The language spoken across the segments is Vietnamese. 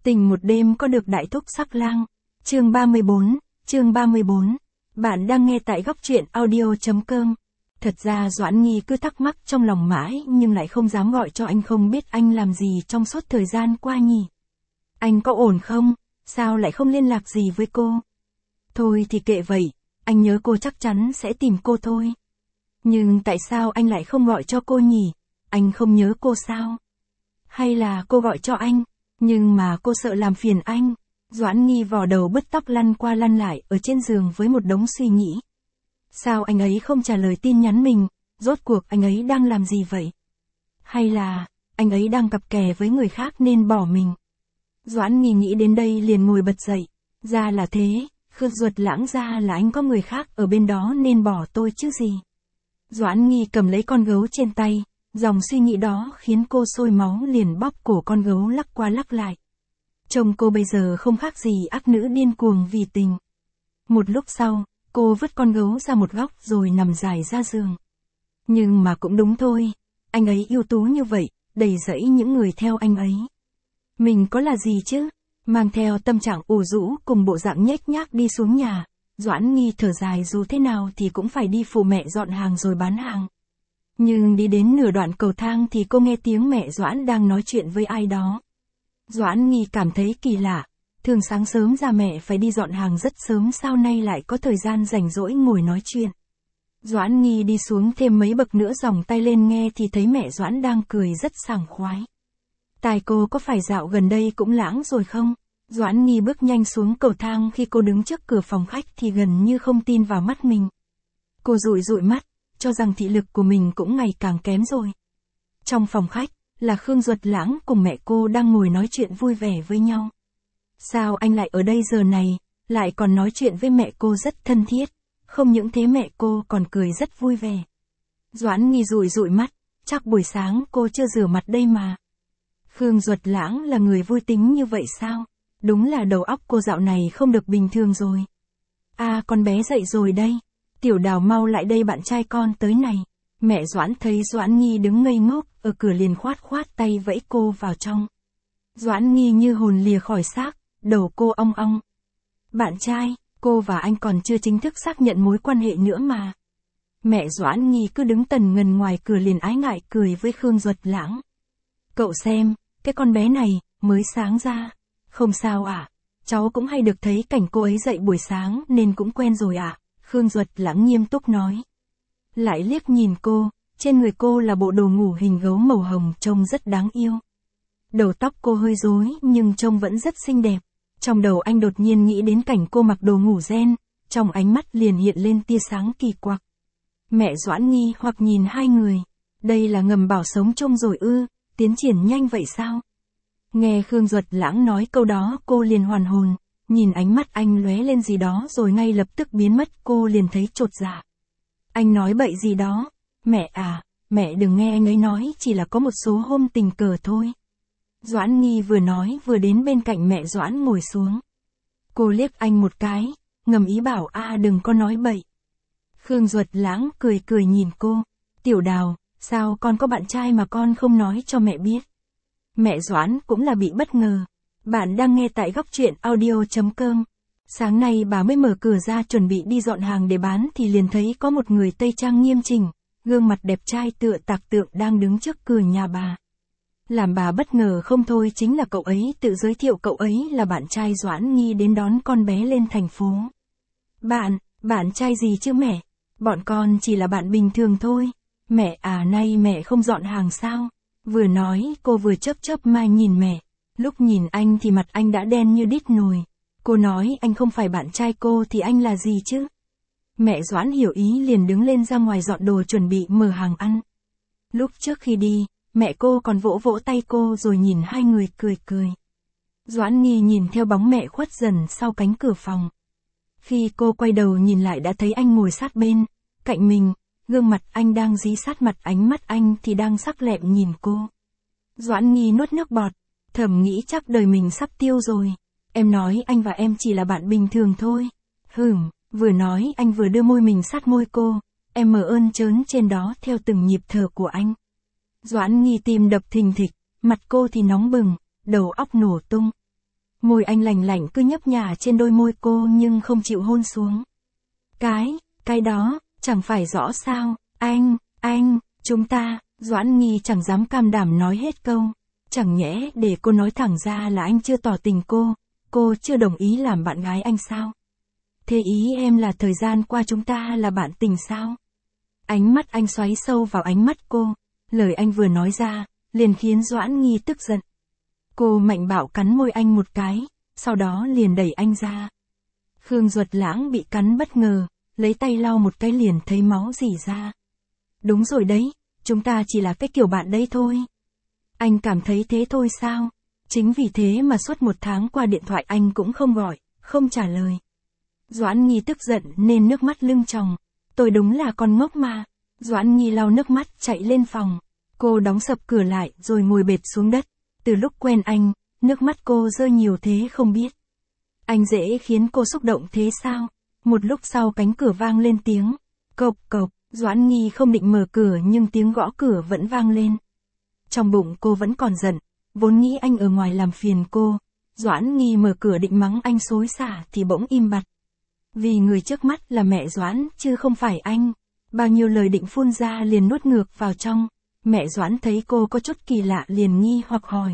Tình một đêm có được đại thúc sắc lang. Chương 34. Bạn đang nghe tại góc truyện audio.com. Thật ra Doãn Nghi cứ thắc mắc trong lòng mãi nhưng lại không dám gọi cho anh, không biết anh làm gì trong suốt thời gian qua nhỉ. Anh có ổn không? Sao lại không liên lạc gì với cô? Thôi thì kệ vậy, anh nhớ cô chắc chắn sẽ tìm cô thôi. Nhưng tại sao anh lại không gọi cho cô nhỉ? Anh không nhớ cô sao? Hay là cô gọi cho anh, nhưng mà cô sợ làm phiền anh? Doãn Nghi vò đầu bứt tóc lăn qua lăn lại ở trên giường với một đống suy nghĩ. Sao anh ấy không trả lời tin nhắn mình? Rốt cuộc anh ấy đang làm gì vậy? Hay là anh ấy đang cặp kè với người khác nên bỏ mình? Doãn Nghi nghĩ đến đây liền ngồi bật dậy. Ra là thế, Khương Duật Lãng, ra là anh có người khác ở bên đó nên bỏ tôi chứ gì. Doãn Nghi cầm lấy con gấu trên tay, dòng suy nghĩ đó khiến cô sôi máu, liền bóp cổ con gấu lắc qua lắc lại. Trông cô bây giờ không khác gì ác nữ điên cuồng vì tình. Một lúc sau, cô vứt con gấu ra một góc rồi nằm dài ra giường. Nhưng mà cũng đúng thôi, anh ấy ưu tú như vậy, đầy rẫy những người theo anh ấy. Mình có là gì chứ? Mang theo tâm trạng ủ rũ cùng bộ dạng nhếch nhác đi xuống nhà, Doãn Nghi thở dài, dù thế nào thì cũng phải đi phụ mẹ dọn hàng rồi bán hàng. Nhưng đi đến nửa đoạn cầu thang thì cô nghe tiếng mẹ Doãn đang nói chuyện với ai đó. Doãn Nghi cảm thấy kỳ lạ, thường sáng sớm ra mẹ phải đi dọn hàng rất sớm, sao nay lại có thời gian rảnh rỗi ngồi nói chuyện. Doãn Nghi đi xuống thêm mấy bậc nữa, giòng tay lên nghe thì thấy mẹ Doãn đang cười rất sảng khoái. Tai cô có phải dạo gần đây cũng lãng rồi không? Doãn Nghi bước nhanh xuống cầu thang, khi cô đứng trước cửa phòng khách thì gần như không tin vào mắt mình. Cô dụi dụi mắt, cho rằng thị lực của mình cũng ngày càng kém rồi. Trong phòng khách, là Khương Duật Lãng cùng mẹ cô đang ngồi nói chuyện vui vẻ với nhau. Sao anh lại ở đây giờ này, lại còn nói chuyện với mẹ cô rất thân thiết, không những thế mẹ cô còn cười rất vui vẻ. Doãn Nghi dụi dụi mắt, chắc buổi sáng cô chưa rửa mặt đây mà. Khương Duật Lãng là người vui tính như vậy sao? Đúng là đầu óc cô dạo này không được bình thường rồi. À, con bé dậy rồi đây. Tiểu Đào mau lại đây, bạn trai con tới này. Mẹ Doãn thấy Doãn Nghi đứng ngây ngốc ở cửa liền khoát khoát tay vẫy cô vào trong. Doãn Nghi như hồn lìa khỏi xác, đầu cô ong ong. Bạn trai, cô và anh còn chưa chính thức xác nhận mối quan hệ nữa mà. Mẹ Doãn Nghi cứ đứng tần ngần ngoài cửa liền ái ngại cười với Khương Duật Lãng. Cậu xem, cái con bé này, mới sáng ra. Không sao ạ, cháu cũng hay được thấy cảnh cô ấy dậy buổi sáng nên cũng quen rồi ạ. Khương Duật Lãng nghiêm túc nói. Lại liếc nhìn cô, trên người cô là bộ đồ ngủ hình gấu màu hồng trông rất đáng yêu. Đầu tóc cô hơi rối nhưng trông vẫn rất xinh đẹp. Trong đầu anh đột nhiên nghĩ đến cảnh cô mặc đồ ngủ ren, trong ánh mắt liền hiện lên tia sáng kỳ quặc. Mẹ Doãn nghi hoặc nhìn hai người. Đây là ngầm bảo sống chung rồi ư, tiến triển nhanh vậy sao? Nghe Khương Duật Lãng nói câu đó cô liền hoàn hồn, nhìn ánh mắt anh lóe lên gì đó rồi ngay lập tức biến mất, cô liền thấy chột dạ. Anh nói bậy gì đó? Mẹ à, mẹ đừng nghe anh ấy nói, chỉ là có một số hôm tình cờ thôi. Doãn Nghi vừa nói vừa đến bên cạnh mẹ Doãn ngồi xuống. Cô liếc anh một cái, ngầm ý bảo đừng có nói bậy. Khương Duật Lãng cười cười nhìn cô. Tiểu Đào, sao con có bạn trai mà con không nói cho mẹ biết? Mẹ Doãn cũng là bị bất ngờ. Bạn đang nghe tại góc truyện audio.com. Sáng nay bà mới mở cửa ra chuẩn bị đi dọn hàng để bán thì liền thấy có một người Tây trang nghiêm chỉnh, gương mặt đẹp trai tựa tạc tượng đang đứng trước cửa nhà bà. Làm bà bất ngờ không thôi chính là cậu ấy tự giới thiệu cậu ấy là bạn trai Doãn Nghi đến đón con bé lên thành phố. Bạn trai gì chứ mẹ? Bọn con chỉ là bạn bình thường thôi. Mẹ à, nay mẹ không dọn hàng sao? Vừa nói cô vừa chớp chớp mai nhìn mẹ. Lúc nhìn anh thì mặt anh đã đen như đít nồi. Cô nói anh không phải bạn trai cô thì anh là gì chứ? Mẹ Doãn hiểu ý liền đứng lên ra ngoài dọn đồ chuẩn bị mở hàng ăn. Lúc trước khi đi, mẹ cô còn vỗ vỗ tay cô rồi nhìn hai người cười cười. Doãn Nghi nhìn theo bóng mẹ khuất dần sau cánh cửa phòng. Khi cô quay đầu nhìn lại đã thấy anh ngồi sát bên cạnh mình, gương mặt anh đang dí sát mặt, ánh mắt anh thì đang sắc lẹm nhìn cô. Doãn Nghi nuốt nước bọt, thầm nghĩ chắc đời mình sắp tiêu rồi. Em nói anh và em chỉ là bạn bình thường thôi. Vừa nói anh vừa đưa môi mình sát môi cô, em mở ơn trớn trên đó theo từng nhịp thở của anh. Doãn Nghi tim đập thình thịch, mặt cô thì nóng bừng, đầu óc nổ tung. Môi anh lành lạnh cứ nhấp nhả trên đôi môi cô nhưng không chịu hôn xuống. Cái đó, chẳng phải rõ sao, anh, chúng ta, Doãn Nghi chẳng dám cam đảm nói hết câu. Chẳng nhẽ để cô nói thẳng ra là anh chưa tỏ tình cô chưa đồng ý làm bạn gái anh sao? Thế ý em là thời gian qua chúng ta là bạn tình sao? Ánh mắt anh xoáy sâu vào ánh mắt cô, lời anh vừa nói ra, liền khiến Doãn Nghi tức giận. Cô mạnh bạo cắn môi anh một cái, sau đó liền đẩy anh ra. Khương Duật Lãng bị cắn bất ngờ, lấy tay lau một cái liền thấy máu rỉ ra. Đúng rồi đấy, chúng ta chỉ là cái kiểu bạn đấy thôi. Anh cảm thấy thế thôi sao? Chính vì thế mà suốt 1 tháng qua điện thoại anh cũng không gọi, không trả lời. Doãn Nhi tức giận nên nước mắt lưng tròng. Tôi đúng là con ngốc mà. Doãn Nhi lau nước mắt chạy lên phòng. Cô đóng sập cửa lại rồi ngồi bệt xuống đất. Từ lúc quen anh, nước mắt cô rơi nhiều thế không biết. Anh dễ khiến cô xúc động thế sao? Một lúc sau cánh cửa vang lên tiếng. Cộc cộc, Doãn Nhi không định mở cửa nhưng tiếng gõ cửa vẫn vang lên. Trong bụng cô vẫn còn giận, vốn nghĩ anh ở ngoài làm phiền cô. Doãn Nhi mở cửa định mắng anh xối xả thì bỗng im bặt. Vì người trước mắt là mẹ Doãn chứ không phải anh. Bao nhiêu lời định phun ra liền nuốt ngược vào trong. Mẹ Doãn thấy cô có chút kỳ lạ liền nghi hoặc hỏi.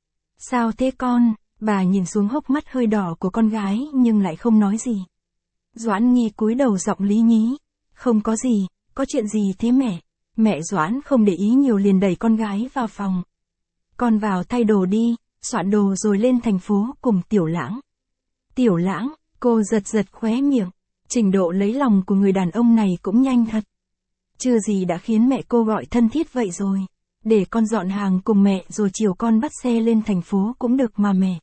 Sao thế con? Bà nhìn xuống hốc mắt hơi đỏ của con gái nhưng lại không nói gì. Doãn Nhi cúi đầu giọng lý nhí. Không có gì, có chuyện gì thế mẹ? Mẹ Doãn không để ý nhiều liền đẩy con gái vào phòng. Con vào thay đồ đi, soạn đồ rồi lên thành phố cùng Tiểu Lãng. Tiểu Lãng, cô giật giật khóe miệng. Trình độ lấy lòng của người đàn ông này cũng nhanh thật. Chưa gì đã khiến mẹ cô gọi thân thiết vậy rồi. Để con dọn hàng cùng mẹ rồi chiều con bắt xe lên thành phố cũng được mà mẹ.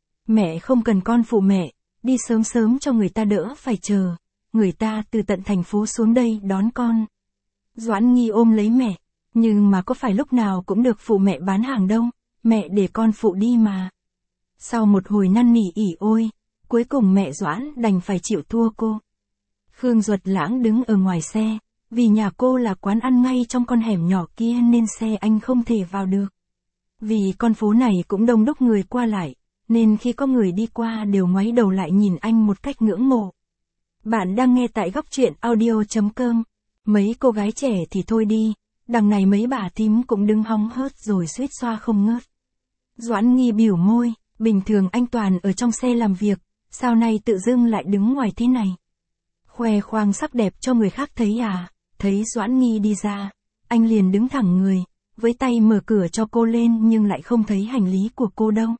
Mẹ không cần con phụ mẹ, đi sớm sớm cho người ta đỡ phải chờ. Người ta từ tận thành phố xuống đây đón con. Doãn Nhi ôm lấy mẹ, nhưng mà có phải lúc nào cũng được phụ mẹ bán hàng đâu, mẹ để con phụ đi mà. Sau một hồi năn nỉ ỉ ôi, cuối cùng mẹ Doãn đành phải chịu thua cô. Khương Duật Lãng đứng ở ngoài xe, vì nhà cô là quán ăn ngay trong con hẻm nhỏ kia nên xe anh không thể vào được. Vì con phố này cũng đông đúc người qua lại, nên khi có người đi qua đều ngoáy đầu lại nhìn anh một cách ngưỡng mộ. Bạn đang nghe tại góc truyện audio.com. Mấy cô gái trẻ thì thôi đi, đằng này mấy bà thím cũng đứng hóng hớt rồi suýt xoa không ngớt. Doãn Nghi biểu môi, bình thường anh toàn ở trong xe làm việc, sao nay tự dưng lại đứng ngoài thế này? Khoe khoang sắc đẹp cho người khác thấy à? Thấy Doãn Nghi đi ra, anh liền đứng thẳng người, với tay mở cửa cho cô lên nhưng lại không thấy hành lý của cô đâu.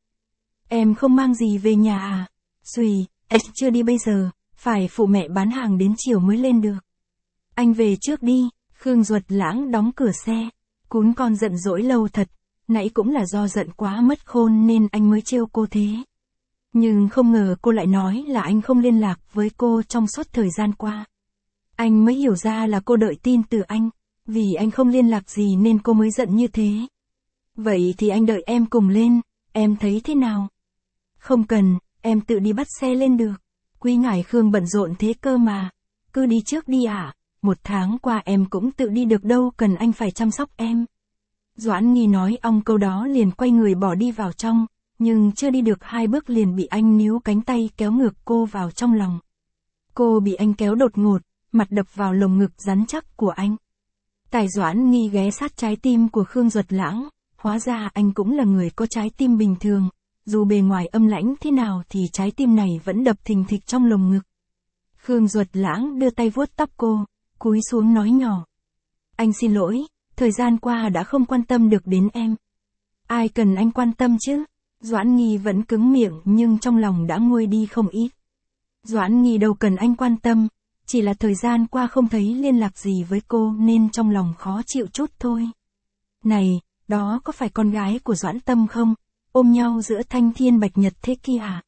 Em không mang gì về nhà à? Xùi, em chưa đi bây giờ, phải phụ mẹ bán hàng đến chiều mới lên được. Anh về trước đi. Khương Duật Lãng đóng cửa xe. Cún con giận dỗi lâu thật, nãy cũng là do giận quá mất khôn nên anh mới trêu cô thế. Nhưng không ngờ cô lại nói là anh không liên lạc với cô trong suốt thời gian qua. Anh mới hiểu ra là cô đợi tin từ anh, vì anh không liên lạc gì nên cô mới giận như thế. Vậy thì anh đợi em cùng lên, em thấy thế nào? Không cần, em tự đi bắt xe lên được. Quý ngài Khương bận rộn thế cơ mà, cứ đi trước đi ạ. 1 tháng qua em cũng tự đi được đâu cần anh phải chăm sóc em. Doãn Nghi nói ong câu đó liền quay người bỏ đi vào trong, nhưng chưa đi được 2 bước liền bị anh níu cánh tay kéo ngược cô vào trong lòng. Cô bị anh kéo đột ngột, mặt đập vào lồng ngực rắn chắc của anh. Tài Doãn Nghi ghé sát trái tim của Khương Duật Lãng, hóa ra anh cũng là người có trái tim bình thường, dù bề ngoài âm lãnh thế nào thì trái tim này vẫn đập thình thịch trong lồng ngực. Khương Duật Lãng đưa tay vuốt tóc cô, cúi xuống nói nhỏ. Anh xin lỗi, thời gian qua đã không quan tâm được đến em. Ai cần anh quan tâm chứ? Doãn Nghi vẫn cứng miệng nhưng trong lòng đã nguôi đi không ít. Doãn Nghi đâu cần anh quan tâm, chỉ là thời gian qua không thấy liên lạc gì với cô nên trong lòng khó chịu chút thôi. Này, đó có phải con gái của Doãn Tâm không? Ôm nhau giữa thanh thiên bạch nhật thế kia à?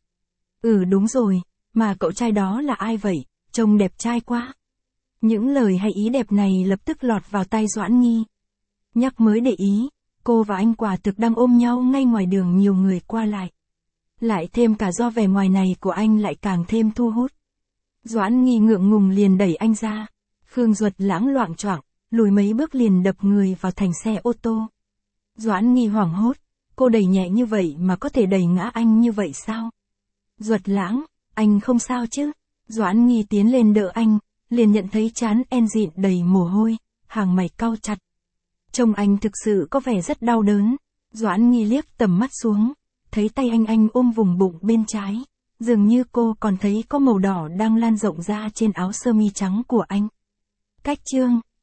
Ừ đúng rồi, mà cậu trai đó là ai vậy? Trông đẹp trai quá. Những lời hay ý đẹp này lập tức lọt vào tai Doãn Nghi. Nhắc mới để ý, cô và anh quả thực đang ôm nhau ngay ngoài đường nhiều người qua lại. Lại thêm cả do vẻ ngoài này của anh lại càng thêm thu hút. Doãn Nghi ngượng ngùng liền đẩy anh ra. Khương Duật Lãng loạng choạng, lùi mấy bước liền đập người vào thành xe ô tô. Doãn Nghi hoảng hốt, cô đẩy nhẹ như vậy mà có thể đẩy ngã anh như vậy sao? Duật Lãng, anh không sao chứ? Doãn Nghi tiến lên đỡ anh, liền nhận thấy trán en dịn đầy mồ hôi, hàng mày cau chặt. Trông anh thực sự có vẻ rất đau đớn. Doãn Nghi liếc tầm mắt xuống, thấy tay anh ôm vùng bụng bên trái. Dường như cô còn thấy có màu đỏ đang lan rộng ra trên áo sơ mi trắng của anh. Cách chương